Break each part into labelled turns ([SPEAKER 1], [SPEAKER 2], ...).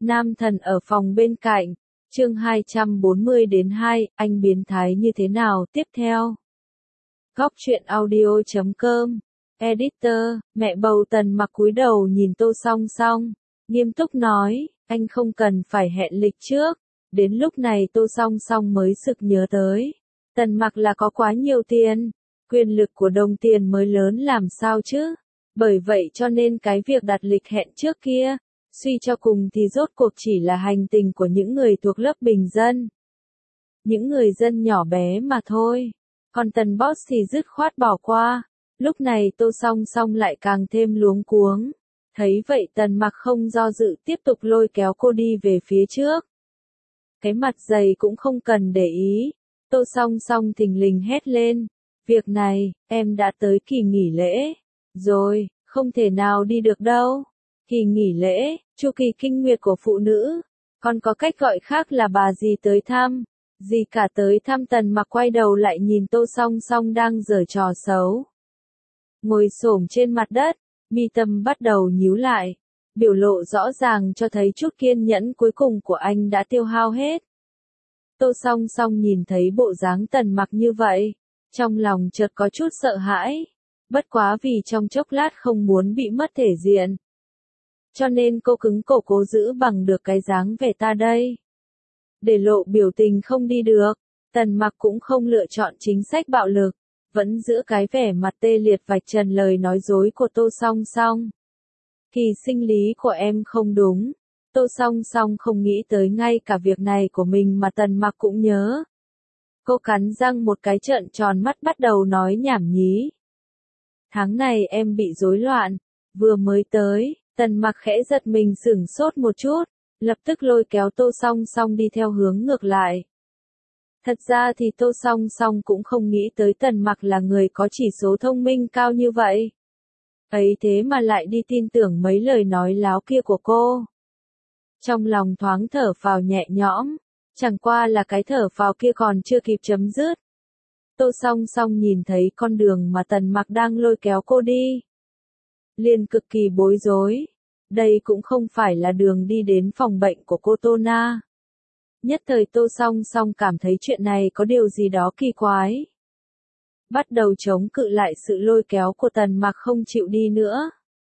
[SPEAKER 1] Nam thần ở phòng bên cạnh. Chương 240-2, anh biến thái như thế nào tiếp theo? Góc truyện audio.com. Editor, mẹ bầu Tần Mặc cúi đầu nhìn Tô Song Song, nghiêm túc nói, anh không cần phải hẹn lịch trước. Đến lúc này Tô Song Song mới sực nhớ tới. Tần Mặc là có quá nhiều tiền, quyền lực của đồng tiền mới lớn làm sao chứ? Bởi vậy cho nên cái việc đặt lịch hẹn trước kia, suy cho cùng thì rốt cuộc chỉ là hành tình của những người thuộc lớp bình dân. Những người dân nhỏ bé mà thôi. Còn Tần Boss thì dứt khoát bỏ qua. Lúc này Tô Song Song lại càng thêm luống cuống. Thấy vậy Tần Mặc không do dự tiếp tục lôi kéo cô đi về phía trước. Cái mặt dày cũng không cần để ý. Tô Song Song thình lình hét lên. Việc này, em đã tới kỳ nghỉ lễ. Rồi, không thể nào đi được đâu. Kỳ nghỉ lễ, chu kỳ kinh nguyệt của phụ nữ. Còn có cách gọi khác là bà dì tới thăm. Dì cả tới thăm. Tần Mặc quay đầu lại nhìn Tô Song Song đang giở trò xấu. Ngồi xổm trên mặt đất, mi tâm bắt đầu nhíu lại. Biểu lộ rõ ràng cho thấy chút kiên nhẫn cuối cùng của anh đã tiêu hao hết. Tô Song Song nhìn thấy bộ dáng Tần Mặc như vậy, trong lòng chợt có chút sợ hãi. Bất quá vì trong chốc lát không muốn bị mất thể diện. Cho nên cô cứng cổ cố giữ bằng được cái dáng vẻ ta đây. Để lộ biểu tình không đi được, Tần Mặc cũng không lựa chọn chính sách bạo lực, vẫn giữ cái vẻ mặt tê liệt vạch trần lời nói dối của Tô Song Song. Kỳ sinh lý của em không đúng. Tô Song Song không nghĩ tới ngay cả việc này của mình mà Tần Mặc cũng nhớ. Cô cắn răng một cái trợn tròn mắt bắt đầu nói nhảm nhí. Tháng này em bị rối loạn, vừa mới tới. Tần Mặc khẽ giật mình sửng sốt một chút, lập tức lôi kéo Tô Song Song đi theo hướng ngược lại. Thật ra thì Tô Song Song cũng không nghĩ tới Tần Mặc là người có chỉ số thông minh cao như vậy. Ấy thế mà lại đi tin tưởng mấy lời nói láo kia của cô. Trong lòng thoáng thở phào nhẹ nhõm, chẳng qua là cái thở phào kia còn chưa kịp chấm dứt. Tô Song Song nhìn thấy con đường mà Tần Mặc đang lôi kéo cô đi. Liền cực kỳ bối rối. Đây cũng không phải là đường đi đến phòng bệnh của cô Tô Na. Nhất thời Tô Song Song cảm thấy chuyện này có điều gì đó kỳ quái. Bắt đầu chống cự lại sự lôi kéo của Tần Mặc không chịu đi nữa.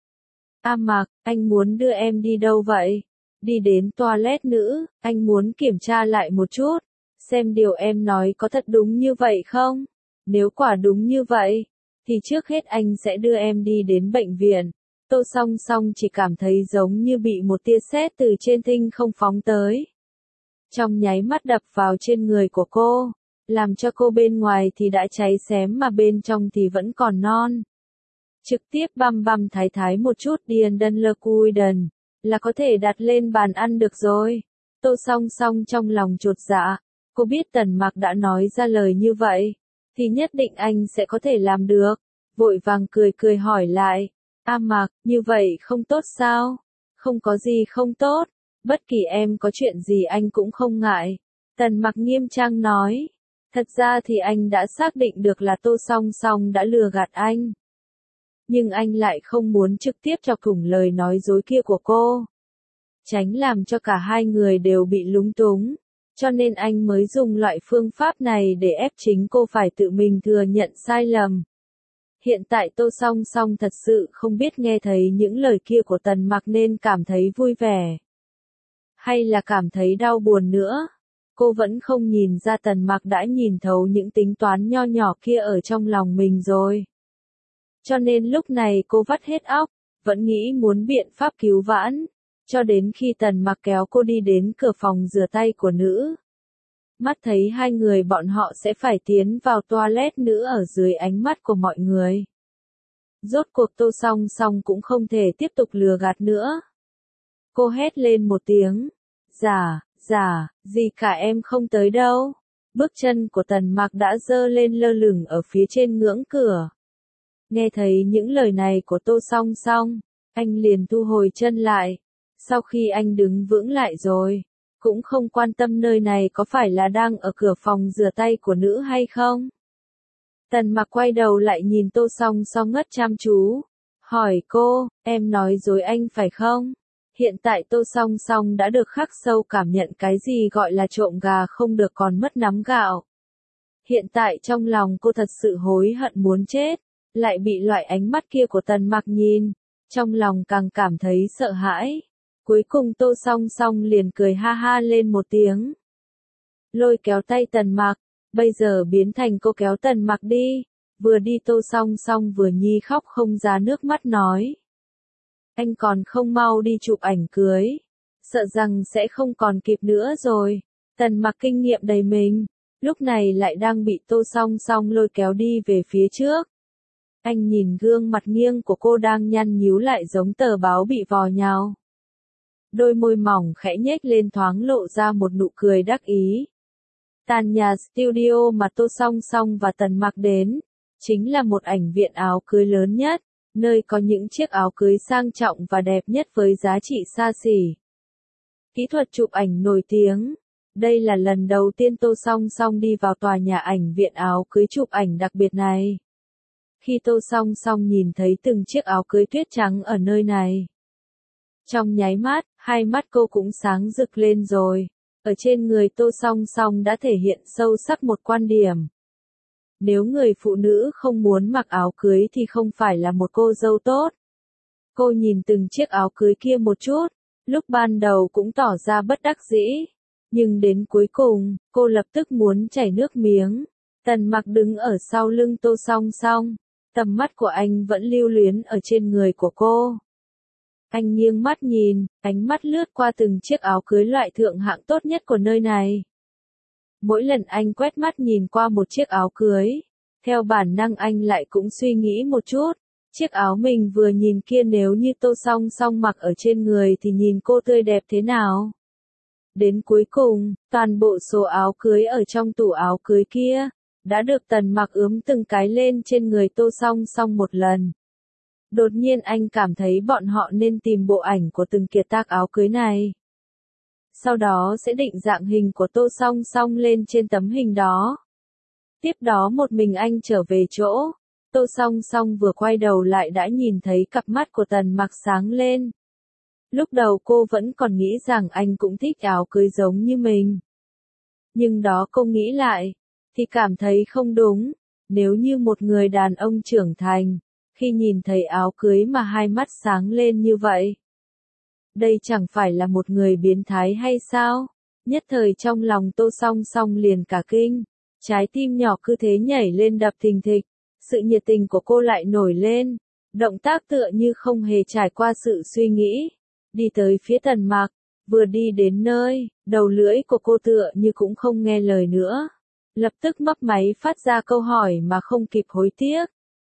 [SPEAKER 1] A Mặc, anh muốn đưa em đi đâu vậy? Đi đến toilet nữ, anh muốn kiểm tra lại một chút, xem điều em nói có thật đúng như vậy không? Nếu quả đúng như vậy, thì trước hết anh sẽ đưa em đi đến bệnh viện. Tô Song Song chỉ cảm thấy giống như bị một tia sét từ trên thinh không phóng tới. Trong nháy mắt đập vào trên người của cô, làm cho cô bên ngoài thì đã cháy xém mà bên trong thì vẫn còn non. Trực tiếp băm băm thái thái một chút điền đơn lơ cui đần, là có thể đặt lên bàn ăn được rồi. Tô Song Song trong lòng chột dạ, cô biết Tần Mặc đã nói ra lời như vậy, thì nhất định anh sẽ có thể làm được. Vội vàng cười cười hỏi lại, A Mặc, như vậy không tốt sao? Không có gì không tốt, bất kỳ em có chuyện gì anh cũng không ngại. Tần Mặc nghiêm trang nói, thật ra thì anh đã xác định được là Tô Song Song đã lừa gạt anh. Nhưng anh lại không muốn trực tiếp chọc thủng lời nói dối kia của cô. Tránh làm cho cả hai người đều bị lúng túng. Cho nên anh mới dùng loại phương pháp này để ép chính cô phải tự mình thừa nhận sai lầm. Hiện tại Tô Song Song thật sự không biết nghe thấy những lời kia của Tần Mặc nên cảm thấy vui vẻ. Hay là cảm thấy đau buồn nữa. Cô vẫn không nhìn ra Tần Mặc đã nhìn thấu những tính toán nho nhỏ kia ở trong lòng mình rồi. Cho nên lúc này cô vắt hết óc, vẫn nghĩ muốn biện pháp cứu vãn, cho đến khi Tần Mặc kéo cô đi đến cửa phòng rửa tay của nữ. Mắt thấy hai người bọn họ sẽ phải tiến vào toilet nữ ở dưới ánh mắt của mọi người. Rốt cuộc Tô Song Song cũng không thể tiếp tục lừa gạt nữa. Cô hét lên một tiếng, gì cả em không tới đâu. Bước chân của Tần Mặc đã giơ lên lơ lửng ở phía trên ngưỡng cửa. Nghe thấy những lời này của Tô Song Song, anh liền thu hồi chân lại. Sau khi anh đứng vững lại rồi, cũng không quan tâm nơi này có phải là đang ở cửa phòng rửa tay của nữ hay không. Tần Mặc quay đầu lại nhìn Tô Song Song ngất chăm chú, hỏi cô, em nói dối anh phải không? Hiện tại Tô Song Song đã được khắc sâu cảm nhận cái gì gọi là trộm gà không được còn mất nắm gạo. Hiện tại trong lòng cô thật sự hối hận muốn chết, lại bị loại ánh mắt kia của Tần Mặc nhìn, trong lòng càng cảm thấy sợ hãi. Cuối cùng Tô Song Song liền cười ha ha lên một tiếng. Lôi kéo tay Tần Mặc, bây giờ biến thành cô kéo Tần Mặc đi, vừa đi Tô Song Song vừa nhi khóc không ra nước mắt nói. Anh còn không mau đi chụp ảnh cưới, sợ rằng sẽ không còn kịp nữa rồi. Tần Mặc kinh nghiệm đầy mình, lúc này lại đang bị Tô Song Song lôi kéo đi về phía trước. Anh nhìn gương mặt nghiêng của cô đang nhăn nhíu lại giống tờ báo bị vò nhào. Đôi môi mỏng khẽ nhếch lên thoáng lộ ra một nụ cười đắc ý. Tàn nhà studio mà Tô Song Song và Tần Mặc đến, chính là một ảnh viện áo cưới lớn nhất, nơi có những chiếc áo cưới sang trọng và đẹp nhất với giá trị xa xỉ. Kỹ thuật chụp ảnh nổi tiếng. Đây là lần đầu tiên Tô Song Song đi vào tòa nhà ảnh viện áo cưới chụp ảnh đặc biệt này. Khi Tô Song Song nhìn thấy từng chiếc áo cưới tuyết trắng ở nơi này, trong nháy mắt, hai mắt cô cũng sáng rực lên rồi. Ở trên người Tô Song Song đã thể hiện sâu sắc một quan điểm. Nếu người phụ nữ không muốn mặc áo cưới thì không phải là một cô dâu tốt. Cô nhìn từng chiếc áo cưới kia một chút, lúc ban đầu cũng tỏ ra bất đắc dĩ. Nhưng đến cuối cùng, cô lập tức muốn chảy nước miếng. Tần Mặc đứng ở sau lưng Tô Song Song, tầm mắt của anh vẫn lưu luyến ở trên người của cô. Anh nghiêng mắt nhìn, ánh mắt lướt qua từng chiếc áo cưới loại thượng hạng tốt nhất của nơi này. Mỗi lần anh quét mắt nhìn qua một chiếc áo cưới, theo bản năng anh lại cũng suy nghĩ một chút, chiếc áo mình vừa nhìn kia nếu như Tô Song Song mặc ở trên người thì nhìn cô tươi đẹp thế nào. Đến cuối cùng, toàn bộ số áo cưới ở trong tủ áo cưới kia, đã được Tần Mặc ướm từng cái lên trên người Tô Song Song một lần. Đột nhiên anh cảm thấy bọn họ nên tìm bộ ảnh của từng kiệt tác áo cưới này. Sau đó sẽ định dạng hình của Tô Song Song lên trên tấm hình đó. Tiếp đó một mình anh trở về chỗ, Tô Song Song vừa quay đầu lại đã nhìn thấy cặp mắt của Tần Mặc sáng lên. Lúc đầu cô vẫn còn nghĩ rằng anh cũng thích áo cưới giống như mình. Nhưng đó cô nghĩ lại, thì cảm thấy không đúng, nếu như một người đàn ông trưởng thành, khi nhìn thấy áo cưới mà hai mắt sáng lên như vậy. Đây chẳng phải là một người biến thái hay sao? Nhất thời trong lòng Tô Song Song liền cả kinh, trái tim nhỏ cứ thế nhảy lên đập thình thịch, sự nhiệt tình của cô lại nổi lên, động tác tựa như không hề trải qua sự suy nghĩ, đi tới phía Tần Mặc, vừa đi đến nơi, đầu lưỡi của cô tựa như cũng không nghe lời nữa, lập tức mấp máy phát ra câu hỏi mà không kịp hối tiếc.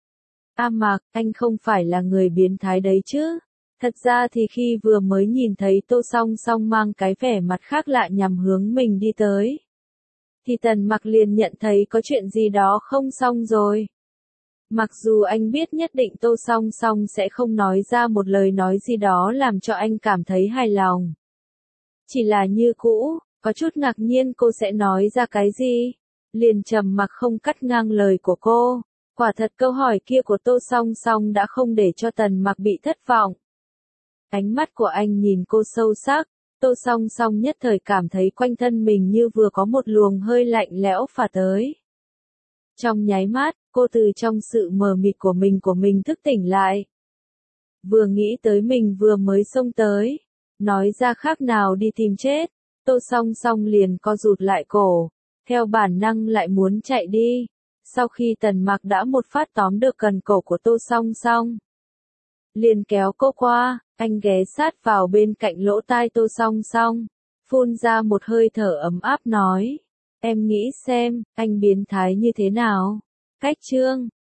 [SPEAKER 1] A Mặc, anh không phải là người biến thái đấy chứ? Thật ra thì khi vừa mới nhìn thấy Tô Song Song mang cái vẻ mặt khác lạ nhằm hướng mình đi tới, thì Tần Mặc liền nhận thấy có chuyện gì đó không xong rồi. Mặc dù anh biết nhất định Tô Song Song sẽ không nói ra một lời nói gì đó làm cho anh cảm thấy hài lòng. Chỉ là như cũ, có chút ngạc nhiên cô sẽ nói ra cái gì, liền trầm mặc không cắt ngang lời của cô. Quả thật câu hỏi kia của Tô Song Song đã không để cho Tần Mặc bị thất vọng. Ánh mắt của anh nhìn cô sâu sắc, Tô Song Song nhất thời cảm thấy quanh thân mình như vừa có một luồng hơi lạnh lẽo phả tới. Trong nháy mắt, cô từ trong sự mờ mịt của mình thức tỉnh lại. Vừa nghĩ tới mình vừa mới xông tới, nói ra khác nào đi tìm chết, Tô Song Song liền co rụt lại cổ, theo bản năng lại muốn chạy đi. Sau khi Tần Mặc đã một phát tóm được cần cổ của Tô Song Song, liền kéo cô qua, anh ghé sát vào bên cạnh lỗ tai Tô Song Song, phun ra một hơi thở ấm áp nói, em nghĩ xem, anh biến thái như thế nào? Cách chương